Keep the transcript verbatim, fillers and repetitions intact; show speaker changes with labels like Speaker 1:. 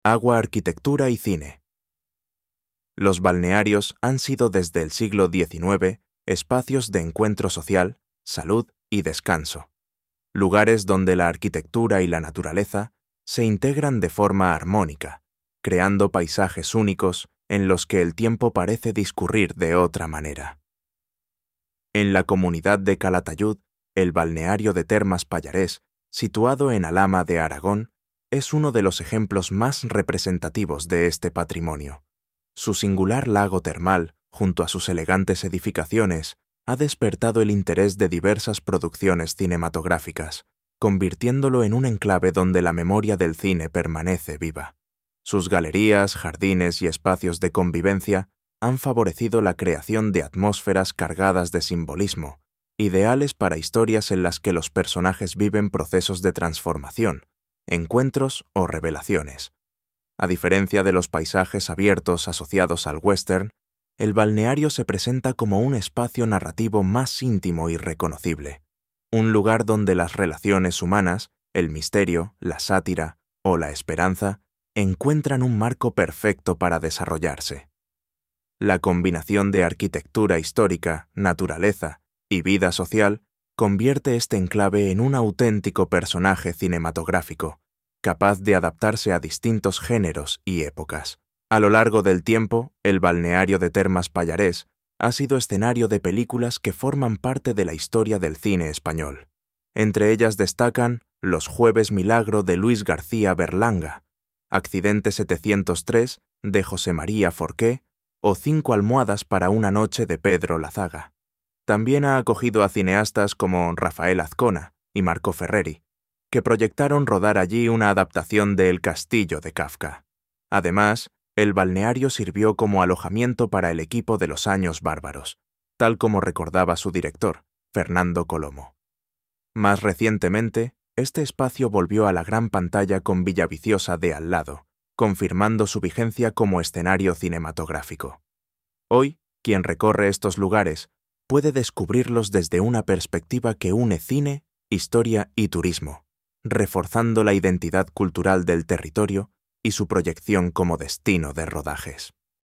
Speaker 1: Agua, arquitectura y cine. Los balnearios han sido desde el siglo diecinueve espacios de encuentro social, salud y descanso. Lugares donde la arquitectura y la naturaleza se integran de forma armónica, creando paisajes únicos en los que el tiempo parece discurrir de otra manera. En la comunidad de Calatayud, el balneario de Termas Pallarés, situado en Alhama de Aragón, es uno de los ejemplos más representativos de este patrimonio. Su singular lago termal, junto a sus elegantes edificaciones, ha despertado el interés de diversas producciones cinematográficas, convirtiéndolo en un enclave donde la memoria del cine permanece viva. Sus galerías, jardines y espacios de convivencia han favorecido la creación de atmósferas cargadas de simbolismo, ideales para historias en las que los personajes viven procesos de transformación, encuentros o revelaciones. A diferencia de los paisajes abiertos asociados al western, el balneario se presenta como un espacio narrativo más íntimo y reconocible, un lugar donde las relaciones humanas, el misterio, la sátira o la esperanza encuentran un marco perfecto para desarrollarse. La combinación de arquitectura histórica, naturaleza y vida social convierte este enclave en un auténtico personaje cinematográfico, capaz de adaptarse a distintos géneros y épocas. A lo largo del tiempo, el balneario de Termas Pallarés ha sido escenario de películas que forman parte de la historia del cine español. Entre ellas destacan Los Jueves Milagro de Luis García Berlanga, Accidente setecientos tres de José María Forqué o Cinco almohadas para una noche de Pedro Lazaga. También ha acogido a cineastas como Rafael Azcona y Marco Ferreri, que proyectaron rodar allí una adaptación de El Castillo de Kafka. Además, el balneario sirvió como alojamiento para el equipo de Los Años Bárbaros, tal como recordaba su director, Fernando Colomo. Más recientemente, este espacio volvió a la gran pantalla con Villaviciosa de Al lado, confirmando su vigencia como escenario cinematográfico. Hoy, quien recorre estos lugares puede descubrirlos desde una perspectiva que une cine, historia y turismo, reforzando la identidad cultural del territorio y su proyección como destino de rodajes.